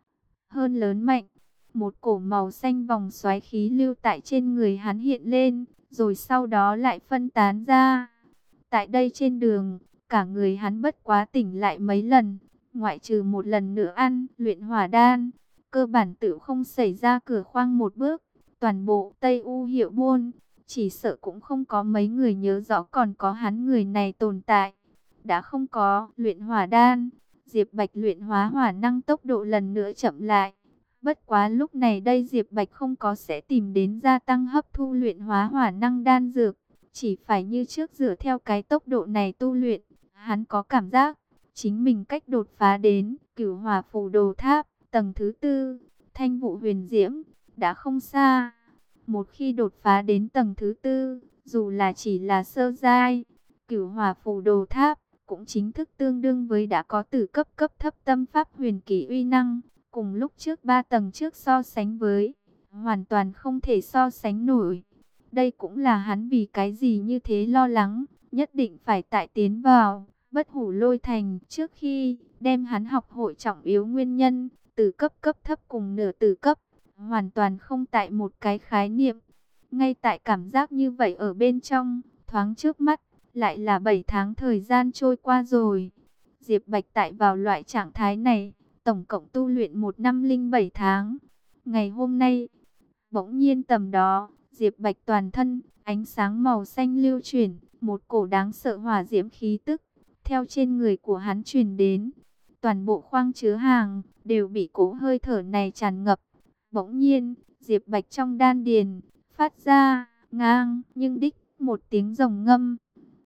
hơn lớn mạnh. Một cổ màu xanh vòng xoáy khí lưu tại trên người hắn hiện lên, rồi sau đó lại phân tán ra. Tại đây trên đường, cả người hắn bất quá tỉnh lại mấy lần, ngoại trừ một lần nữa ăn luyện hỏa đan, cơ bản tự không xảy ra cửa khoang một bước. Toàn bộ Tây U Hiệu Buôn, chỉ sợ cũng không có mấy người nhớ rõ còn có hắn người này tồn tại. Đã không có luyện hỏa đan, Diệp Bạch luyện hóa hỏa năng tốc độ lần nữa chậm lại. Bất quá lúc này đây Diệp Bạch không có sẽ tìm đến gia tăng hấp thu luyện hóa hỏa năng đan dược, chỉ phải như trước dựa theo cái tốc độ này tu luyện. Hắn có cảm giác chính mình cách đột phá đến Cửu Hỏa Phù Đồ Tháp tầng thứ tư, Thanh Vụ Huyền Diễm đã không xa. Một khi đột phá đến tầng thứ tư, dù là chỉ là sơ giai, Cửu Hỏa Phù Đồ Tháp cũng chính thức tương đương với đã có từ cấp thấp tâm pháp huyền kỳ uy năng. Cùng lúc trước 3 tầng trước so sánh với, hoàn toàn không thể so sánh nổi. Đây cũng là hắn vì cái gì như thế lo lắng, nhất định phải tại tiến vào Bất Hủ Lôi Thành trước khi đem hắn học hội trọng yếu nguyên nhân. Từ cấp thấp cùng nửa từ cấp, hoàn toàn không tại một cái khái niệm. Ngay tại cảm giác như vậy ở bên trong, thoáng trước mắt, lại là 7 tháng thời gian trôi qua rồi. Diệp Bạch tại vào loại trạng thái này, tổng cộng tu luyện 1 năm 07 tháng. Ngày hôm nay, bỗng nhiên tầm đó, Diệp Bạch toàn thân, ánh sáng màu xanh lưu chuyển, một cổ đáng sợ hỏa diễm khí tức, theo trên người của hắn truyền đến. Toàn bộ khoang chứa hàng, đều bị cỗ hơi thở này tràn ngập. Bỗng nhiên, Diệp Bạch trong đan điền, phát ra, ngang, nhưng đích, một tiếng rồng ngâm.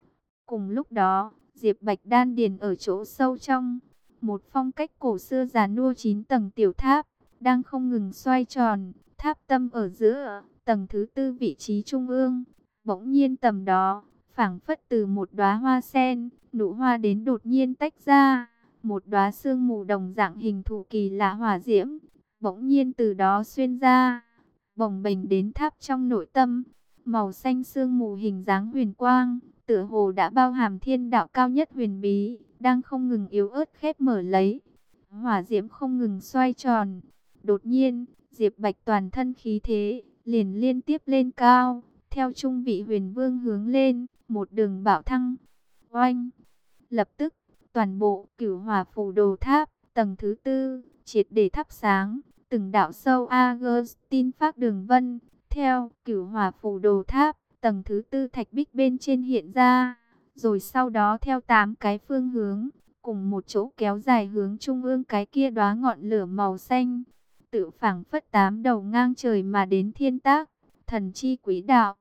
Cùng lúc đó, Diệp Bạch đan điền ở chỗ sâu trong, một phong cách cổ xưa già nua 9 tầng tiểu tháp, đang không ngừng xoay tròn, tháp tâm ở giữa, tầng thứ tư vị trí trung ương. Bỗng nhiên tầm đó, phảng phất từ một đóa hoa sen, nụ hoa đến đột nhiên tách ra, một đóa sương mù đồng dạng hình thù kỳ lạ hỏa diễm, bỗng nhiên từ đó xuyên ra, bồng bềnh đến tháp trong nội tâm. Màu xanh sương mù hình dáng huyền quang, tựa hồ đã bao hàm thiên đạo cao nhất huyền bí, đang không ngừng yếu ớt khép mở lấy. Hỏa diễm không ngừng xoay tròn. Đột nhiên, Diệp Bạch toàn thân khí thế liền liên tiếp lên cao, theo trung vị huyền vương hướng lên, một đường bảo thăng. Oanh! Lập tức, toàn bộ Cửu Hỏa Phù Đồ Tháp tầng thứ tư triệt để thắp sáng, từng đạo sâu Augustin phác đường vân theo Cửu Hỏa Phù Đồ Tháp tầng thứ tư thạch bích bên trên hiện ra, rồi sau đó theo 8 cái phương hướng, cùng một chỗ kéo dài hướng trung ương cái kia đóa ngọn lửa màu xanh, tự phảng phất 8 đầu ngang trời mà đến thiên tác, thần chi quỹ đạo.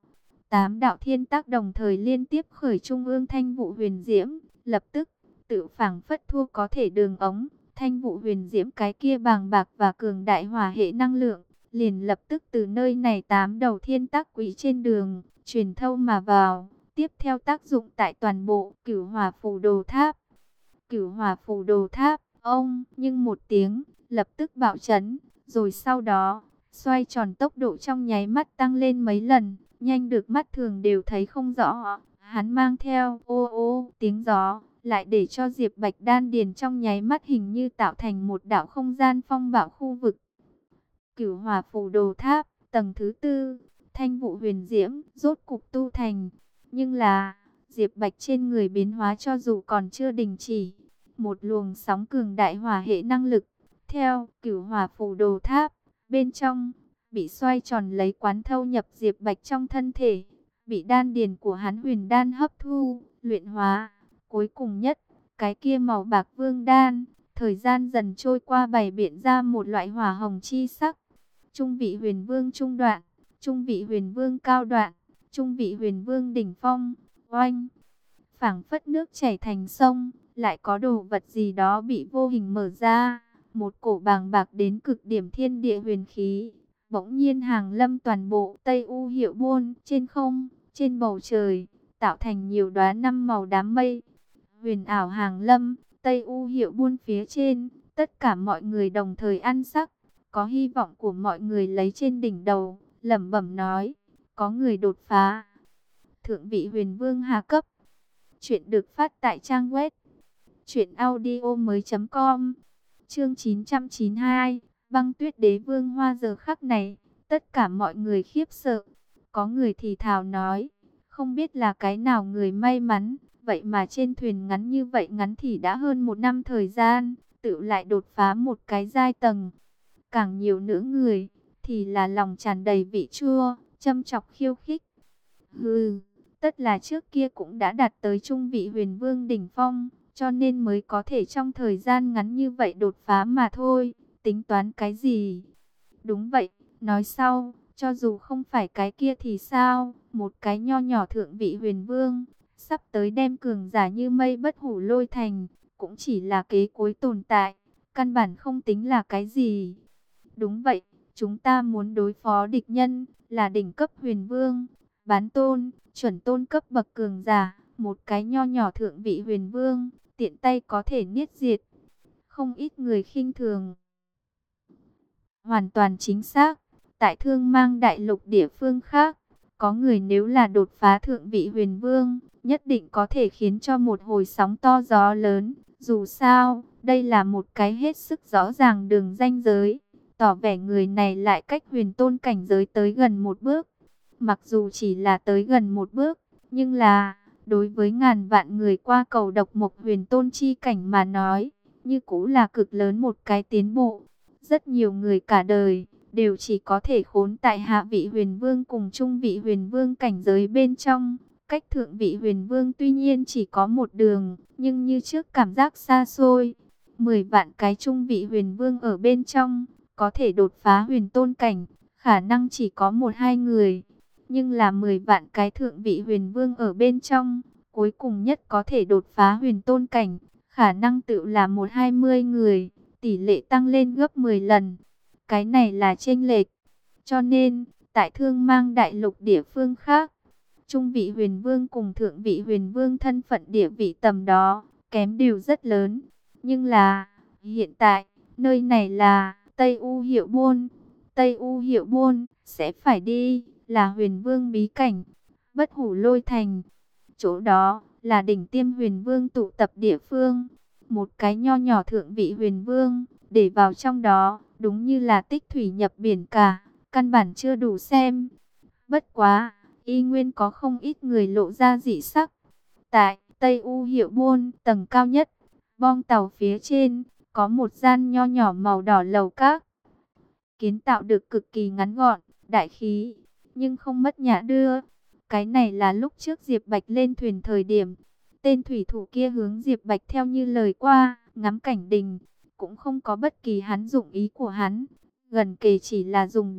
8 đạo thiên tác đồng thời liên tiếp khởi trung ương Thanh Vụ Huyền Diễm, lập tức tự phảng phất thua có thể đường ống. Thanh Vụ Huyền Diễm cái kia bàng bạc và cường đại hỏa hệ năng lượng, liền lập tức từ nơi này 8 đầu thiên tác quỹ trên đường truyền thâu mà vào, tiếp theo tác dụng tại toàn bộ Cửu Hỏa Phù Đồ Tháp. Cửu Hỏa Phù Đồ Tháp, ông, nhưng một tiếng, lập tức bạo chấn, rồi sau đó, xoay tròn tốc độ trong nháy mắt tăng lên mấy lần, nhanh được mắt thường đều thấy không rõ. Hắn mang theo ô ô tiếng gió, lại để cho Diệp Bạch đan điền trong nháy mắt hình như tạo thành một đạo không gian phong bạo khu vực. Cửu Hỏa Phù Đồ Tháp, tầng thứ tư, Thanh Vụ Huyền Diễm, rốt cục tu thành. Nhưng là, Diệp Bạch trên người biến hóa cho dù còn chưa đình chỉ. Một luồng sóng cường đại hỏa hệ năng lực, theo Cửu Hỏa Phù Đồ Tháp, bên trong, bị xoay tròn lấy quán thâu nhập Diệp Bạch trong thân thể. Bị đan điền của hắn huyền đan hấp thu, luyện hóa. Cuối cùng nhất, cái kia màu bạc vương đan, thời gian dần trôi qua bày biện ra một loại hỏa hồng chi sắc. Trung vị huyền vương trung đoạn, trung vị huyền vương cao đoạn, trung vị huyền vương đỉnh phong, oanh. Phảng phất nước chảy thành sông, lại có đồ vật gì đó bị vô hình mở ra. Một cổ bàng bạc đến cực điểm thiên địa huyền khí, bỗng nhiên hàng lâm toàn bộ Tây U Hiệu Buôn, trên không, trên bầu trời, tạo thành nhiều đóa năm màu đám mây. Huyền ảo hàng lâm, Tây U Hiệu Buôn phía trên, tất cả mọi người đồng thời ăn sắc. Có hy vọng của mọi người lấy trên đỉnh đầu, lẩm bẩm nói, có người đột phá. Thượng vị huyền vương hạ cấp. Chuyện được phát tại trang web truyệnaudiomoi.com. Chương 992, Băng Tuyết Đế Vương Hoa. Giờ khắc này, tất cả mọi người khiếp sợ. Có người thì thào nói, không biết là cái nào người may mắn, vậy mà trên thuyền ngắn như vậy, ngắn thì đã hơn 1 năm thời gian, tự lại đột phá một cái giai tầng. Càng nhiều nữa người, thì là lòng tràn đầy vị chua, châm chọc khiêu khích. Hừ, tất là trước kia cũng đã đạt tới trung vị huyền vương đỉnh phong, cho nên mới có thể trong thời gian ngắn như vậy đột phá mà thôi, tính toán cái gì? Đúng vậy, nói sau, cho dù không phải cái kia thì sao, một cái nho nhỏ thượng vị huyền vương, sắp tới đem cường giả như mây bất hủ lôi thành, cũng chỉ là kế cuối tồn tại, căn bản không tính là cái gì. Đúng vậy, chúng ta muốn đối phó địch nhân, là đỉnh cấp huyền vương, bán tôn, chuẩn tôn cấp bậc cường giả, một cái nho nhỏ thượng vị huyền vương, tiện tay có thể niết diệt. Không ít người khinh thường. Hoàn toàn chính xác, tại Thương Mang đại lục địa phương khác, có người nếu là đột phá thượng vị huyền vương, nhất định có thể khiến cho một hồi sóng to gió lớn. Dù sao, đây là một cái hết sức rõ ràng đường ranh giới, tỏ vẻ người này lại cách huyền tôn cảnh giới tới gần một bước. Mặc dù chỉ là tới gần một bước, nhưng là, đối với ngàn vạn người qua cầu độc mộc huyền tôn chi cảnh mà nói, như cũ là cực lớn một cái tiến bộ. Rất nhiều người cả đời, đều chỉ có thể khốn tại hạ vị huyền vương cùng trung vị huyền vương cảnh giới bên trong. Cách thượng vị huyền vương tuy nhiên chỉ có một đường, nhưng như trước cảm giác xa xôi. 10 vạn cái trung vị huyền vương ở bên trong, có thể đột phá huyền tôn cảnh, khả năng chỉ có 1-2 người. Nhưng là 10 vạn cái thượng vị huyền vương ở bên trong, cuối cùng nhất có thể đột phá huyền tôn cảnh, khả năng tự là 1-20 người, tỷ lệ tăng lên gấp 10 lần. Cái này là chênh lệch. Cho nên, tại Thương Mang đại lục địa phương khác, trung vị huyền vương cùng thượng vị huyền vương thân phận địa vị tầm đó, kém đều rất lớn. Nhưng là, hiện tại, nơi này là Tây U Hiệu Buôn. Tây U Hiệu Buôn, sẽ phải đi, là huyền vương bí cảnh, bất hủ lôi thành. Chỗ đó, là đỉnh tiêm huyền vương tụ tập địa phương. Một cái nho nhỏ thượng vị huyền vương, để vào trong đó, đúng như là tích thủy nhập biển cả, căn bản chưa đủ xem. Bất quá, y nguyên có không ít người lộ ra dị sắc. Tại Tây U Hiệu Buôn, tầng cao nhất, bong tàu phía trên, có một gian nho nhỏ màu đỏ lầu các. Kiến tạo được cực kỳ ngắn gọn, đại khí, nhưng không mất nhã đưa. Cái này là lúc trước Diệp Bạch lên thuyền thời điểm, tên thủy thủ kia hướng Diệp Bạch theo như lời qua, ngắm cảnh đình, cũng không có bất kỳ hắn dụng ý của hắn, gần kề chỉ là dùng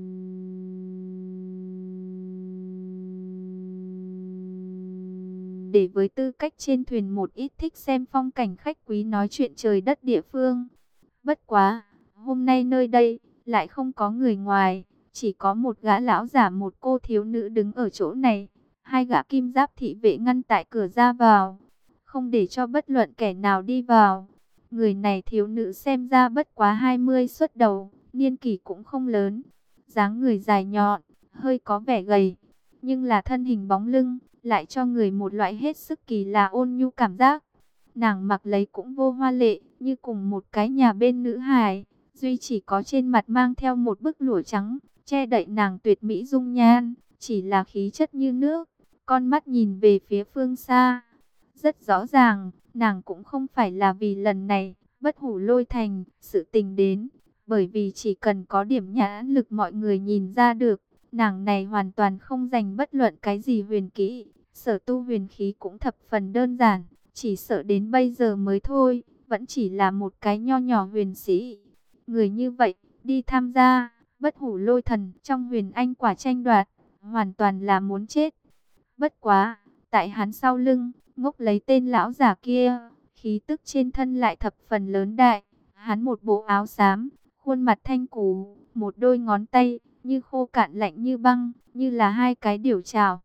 để với tư cách trên thuyền một ít thích xem phong cảnh khách quý nói chuyện trời đất địa phương. Bất quá, hôm nay nơi đây lại không có người ngoài, chỉ có một gã lão giả một cô thiếu nữ đứng ở chỗ này. Hai gã kim giáp thị vệ ngăn tại cửa ra vào, không để cho bất luận kẻ nào đi vào. Người này thiếu nữ xem ra bất quá 20 xuất đầu, niên kỷ cũng không lớn. dáng người dài nhọn, hơi có vẻ gầy, nhưng là thân hình bóng lưng, lại cho người một loại hết sức kỳ lạ ôn nhu cảm giác. Nàng mặc lấy cũng vô hoa lệ, như cùng một cái nhà bên nữ hài, duy chỉ có trên mặt mang theo một bức lụa trắng, che đậy nàng tuyệt mỹ dung nhan, chỉ là khí chất như nước, con mắt nhìn về phía phương xa. Rất rõ ràng, nàng cũng không phải là vì lần này, Bất Hủ Lôi Thành, sự tình đến, bởi vì chỉ cần có điểm nhãn lực mọi người nhìn ra được, nàng này hoàn toàn không dành bất luận cái gì huyền kỹ, sở tu huyền khí cũng thập phần đơn giản, chỉ sợ đến bây giờ mới thôi, vẫn chỉ là một cái nho nhỏ huyền sĩ. Người như vậy, đi tham gia, Bất Hủ Lôi Thần trong huyền anh quả tranh đoạt, hoàn toàn là muốn chết. Bất quá, tại hắn sau lưng, ngốc lấy tên lão giả kia, khí tức trên thân lại thập phần lớn đại. Hắn một bộ áo xám, khuôn mặt thanh cú, một đôi ngón tay, như khô cạn lạnh như băng, như là hai cái điểu trảo.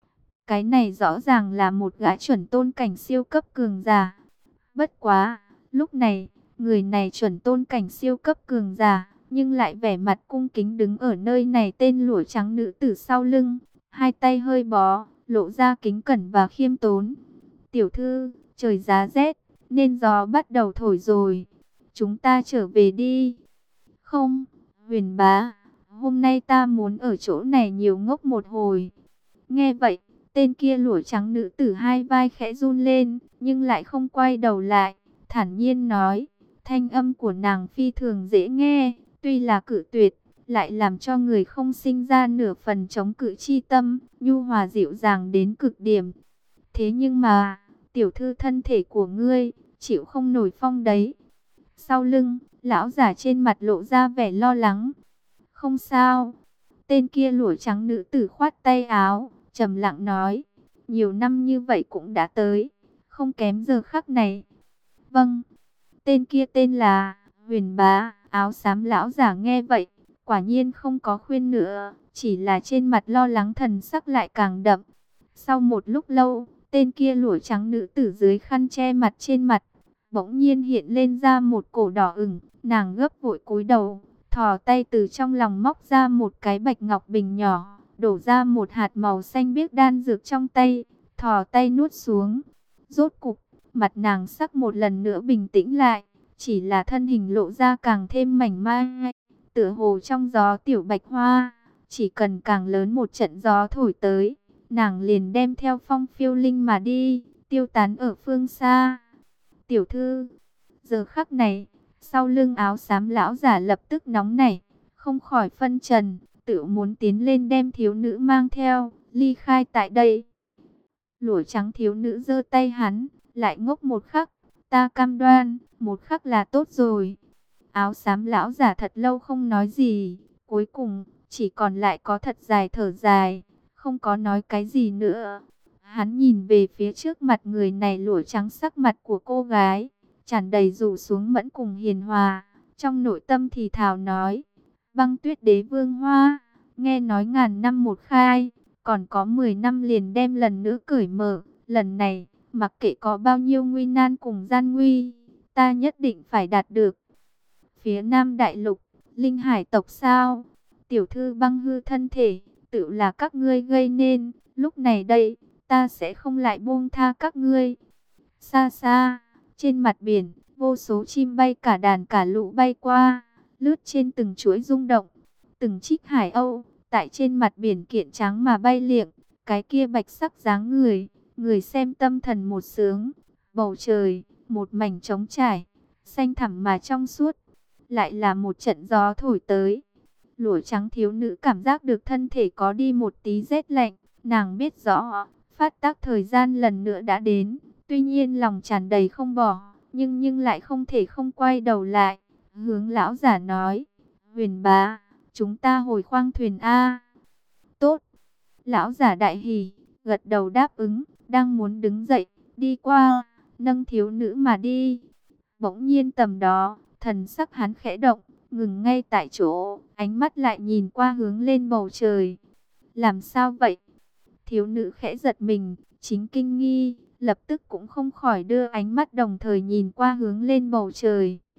Cái này rõ ràng là một gã chuẩn tôn cảnh siêu cấp cường giả. Bất quá, lúc này, người này chuẩn tôn cảnh siêu cấp cường giả, nhưng lại vẻ mặt cung kính đứng ở nơi này tên lụa trắng nữ tử sau lưng, hai tay hơi bó, lộ ra kính cẩn và khiêm tốn. Tiểu thư, trời giá rét, nên gió bắt đầu thổi rồi. Chúng ta trở về đi. Không, Huyền bá, hôm nay ta muốn ở chỗ này nhiều ngốc một hồi. Nghe vậy, tên kia lụa trắng nữ tử hai vai khẽ run lên, nhưng lại không quay đầu lại, thản nhiên nói, thanh âm của nàng phi thường dễ nghe, tuy là cự tuyệt, lại làm cho người không sinh ra nửa phần chống cự chi tâm, nhu hòa dịu dàng đến cực điểm. Thế nhưng mà, tiểu thư thân thể của ngươi, chịu không nổi phong đấy. Sau lưng, lão giả trên mặt lộ ra vẻ lo lắng. Không sao. Tên kia lụa trắng nữ tử khoát tay áo, trầm lặng nói. Nhiều năm như vậy cũng đã tới, không kém giờ khắc này. Vâng. Tên kia tên là Huyền bá, áo xám lão giả nghe vậy, quả nhiên không có khuyên nữa, chỉ là trên mặt lo lắng thần sắc lại càng đậm. Sau một lúc lâu, tên kia lụa trắng nữ tử dưới khăn che mặt trên mặt, bỗng nhiên hiện lên ra một cổ đỏ ửng, nàng gấp vội cúi đầu, thò tay từ trong lòng móc ra một cái bạch ngọc bình nhỏ, đổ ra một hạt màu xanh biếc đan dược trong tay, thò tay nuốt xuống. Rốt cục, mặt nàng sắc một lần nữa bình tĩnh lại, chỉ là thân hình lộ ra càng thêm mảnh mai, tựa hồ trong gió tiểu bạch hoa, chỉ cần càng lớn một trận gió thổi tới, nàng liền đem theo phong phiêu linh mà đi, tiêu tán ở phương xa. Tiểu thư, giờ khắc này, sau lưng áo xám lão giả lập tức nóng nảy, không khỏi phân trần, tự muốn tiến lên đem thiếu nữ mang theo, ly khai tại đây. Lụa trắng thiếu nữ giơ tay hắn, lại ngốc một khắc, ta cam đoan, một khắc là tốt rồi. Áo xám lão giả thật lâu không nói gì, cuối cùng, chỉ còn lại có thật dài thở dài, không có nói cái gì nữa. Hắn nhìn về phía trước mặt người này lụa trắng sắc mặt của cô gái, tràn đầy rủ xuống mẫn cùng hiền hòa, trong nội tâm thì thào nói, Băng Tuyết Đế Vương Hoa, nghe nói ngàn năm một khai, còn có 10 năm liền đem lần nữa cởi mở, lần này, mặc kệ có bao nhiêu nguy nan cùng gian nguy, ta nhất định phải đạt được. Phía Nam Đại Lục, Linh Hải tộc sao? Tiểu thư băng hư thân thể, tự là các ngươi gây nên, lúc này đây, ta sẽ không lại buông tha các ngươi. Xa xa, trên mặt biển, vô số chim bay cả đàn cả lũ bay qua, lướt trên từng chuỗi rung động, từng chiếc hải âu, tại trên mặt biển kiện trắng mà bay liệng, cái kia bạch sắc dáng người, người xem tâm thần một sướng, bầu trời, một mảnh trống trải, xanh thẳm mà trong suốt, lại là một trận gió thổi tới. Lụa trắng thiếu nữ cảm giác được thân thể có đi một tí rét lạnh, nàng biết rõ, phát tác thời gian lần nữa đã đến, tuy nhiên lòng tràn đầy không bỏ, nhưng lại không thể không quay đầu lại, hướng lão giả nói, Huyền bá, chúng ta hồi khoang thuyền A. Tốt. Lão giả đại hỉ, gật đầu đáp ứng, đang muốn đứng dậy, đi qua, nâng thiếu nữ mà đi. Bỗng nhiên tầm đó, thần sắc hắn khẽ động, ngừng ngay tại chỗ, ánh mắt lại nhìn qua hướng lên bầu trời. Làm sao vậy? Thiếu nữ khẽ giật mình, chính kinh nghi, lập tức cũng không khỏi đưa ánh mắt đồng thời nhìn qua hướng lên bầu trời.